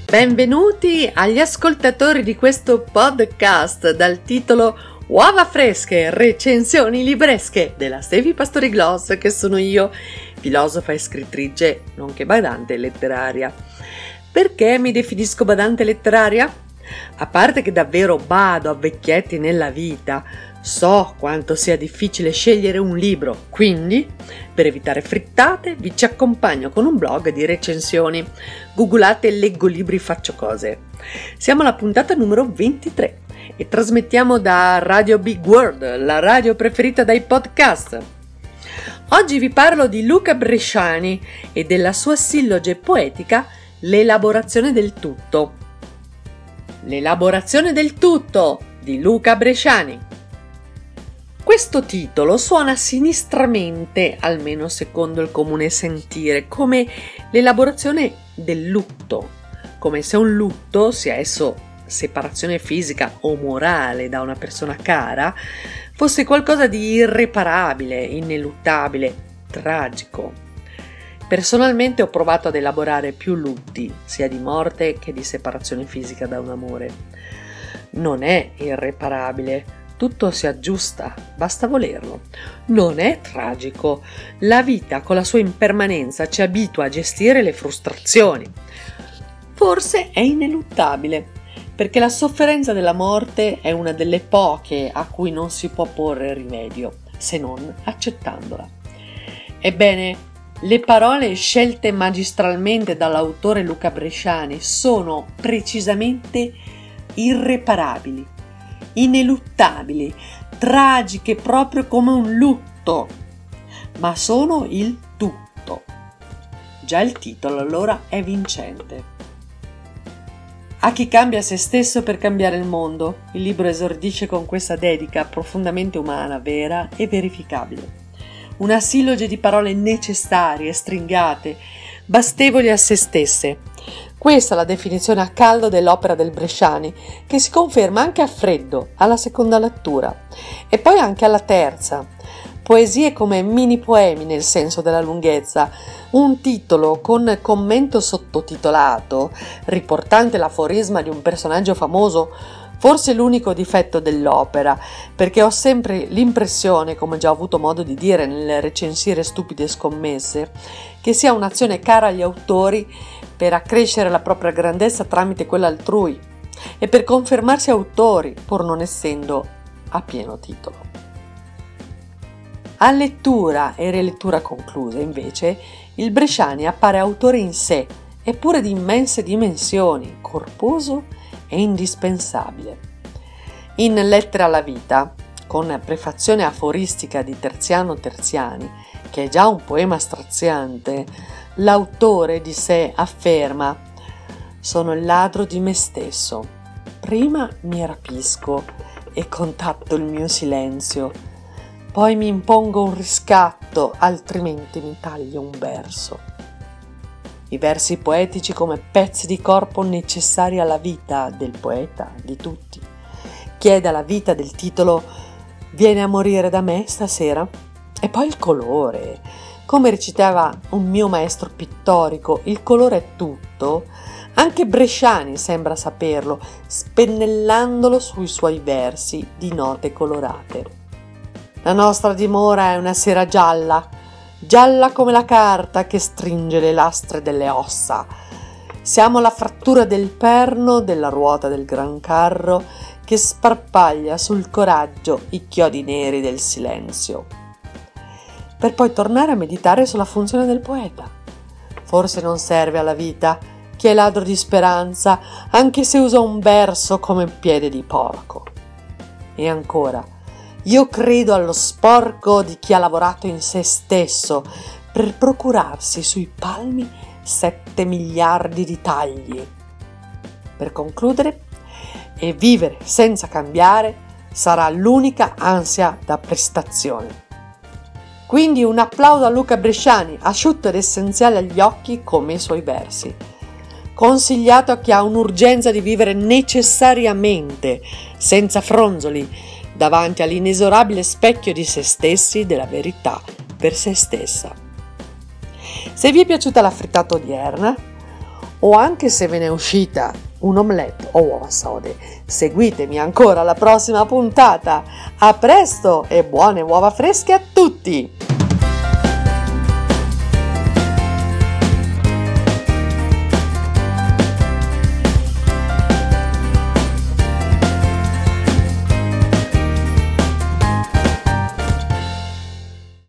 Benvenuti agli ascoltatori di questo podcast dal titolo Uova fresche, recensioni libresche della Stevi Pastori Gloss, che sono io, filosofa e scrittrice, nonché badante letteraria. Perché mi definisco badante letteraria? A parte che davvero bado a vecchietti nella vita, so quanto sia difficile scegliere un libro, quindi per evitare frittate vi ci accompagno con un blog di recensioni. Googolate Leggo libri faccio cose. Siamo alla puntata numero 23 e trasmettiamo da Radio Big World, la radio preferita dai podcast. Oggi vi parlo di Luca Bresciani e della sua silloge poetica L'elaborazione del tutto. L'elaborazione del tutto di Luca Bresciani. Questo titolo suona sinistramente, almeno secondo il comune sentire, come l'elaborazione del lutto, come se un lutto, sia esso separazione fisica o morale da una persona cara, fosse qualcosa di irreparabile, ineluttabile, tragico. Personalmente ho provato ad elaborare più lutti, sia di morte che di separazione fisica da un amore. Non è irreparabile. Tutto si aggiusta, basta volerlo. Non è tragico. La vita con la sua impermanenza ci abitua a gestire le frustrazioni. Forse è ineluttabile, perché la sofferenza della morte è una delle poche a cui non si può porre rimedio, se non accettandola. Ebbene, le parole scelte magistralmente dall'autore Luca Bresciani sono precisamente irreparabili, ineluttabili, tragiche proprio come un lutto, ma sono il tutto. Già il titolo allora è vincente. A chi cambia se stesso per cambiare il mondo, il libro esordisce con questa dedica profondamente umana, vera e verificabile. Una silloge di parole necessarie, stringate, bastevoli a se stesse. Questa è la definizione a caldo dell'opera del Bresciani, che si conferma anche a freddo, alla seconda lettura, e poi anche alla terza. Poesie come mini poemi nel senso della lunghezza, un titolo con commento sottotitolato, riportante l'aforisma di un personaggio famoso, forse l'unico difetto dell'opera, perché ho sempre l'impressione, come già ho avuto modo di dire nel recensire Stupide scommesse, che sia un'azione cara agli autori per accrescere la propria grandezza tramite quella altrui e per confermarsi autori, pur non essendo a pieno titolo. A lettura e rilettura conclusa, invece, il Bresciani appare autore in sé, eppure di immense dimensioni, corposo e indispensabile. In Lettere alla vita, con prefazione aforistica di Terziano Terziani, che è già un poema straziante, l'autore di sé afferma: «Sono il ladro di me stesso. Prima mi rapisco e contatto il mio silenzio, poi mi impongo un riscatto, altrimenti mi taglio un verso». I versi poetici come pezzi di corpo necessari alla vita del poeta, di tutti. Chiede alla vita del titolo: «Vieni a morire da me stasera?» E poi il colore. Come recitava un mio maestro pittorico, il colore è tutto. Anche Bresciani sembra saperlo, spennellandolo sui suoi versi di note colorate. La nostra dimora è una sera gialla, gialla come la carta che stringe le lastre delle ossa. Siamo la frattura del perno della ruota del gran carro che sparpaglia sul coraggio i chiodi neri del silenzio. Per poi tornare a meditare sulla funzione del poeta. Forse non serve alla vita chi è ladro di speranza, anche se usa un verso come piede di porco. E ancora, io credo allo sporco di chi ha lavorato in se stesso per procurarsi sui palmi 7 miliardi di tagli. Per concludere, e vivere senza cambiare sarà l'unica ansia da prestazione. Quindi un applauso a Luca Bresciani, asciutto ed essenziale agli occhi come i suoi versi. Consigliato a chi ha un'urgenza di vivere necessariamente, senza fronzoli, davanti all'inesorabile specchio di se stessi, della verità per se stessa. Se vi è piaciuta la frittata odierna, o anche se ve ne è uscita un omelette o uova sode. Seguitemi ancora alla prossima puntata. A presto e buone uova fresche a tutti!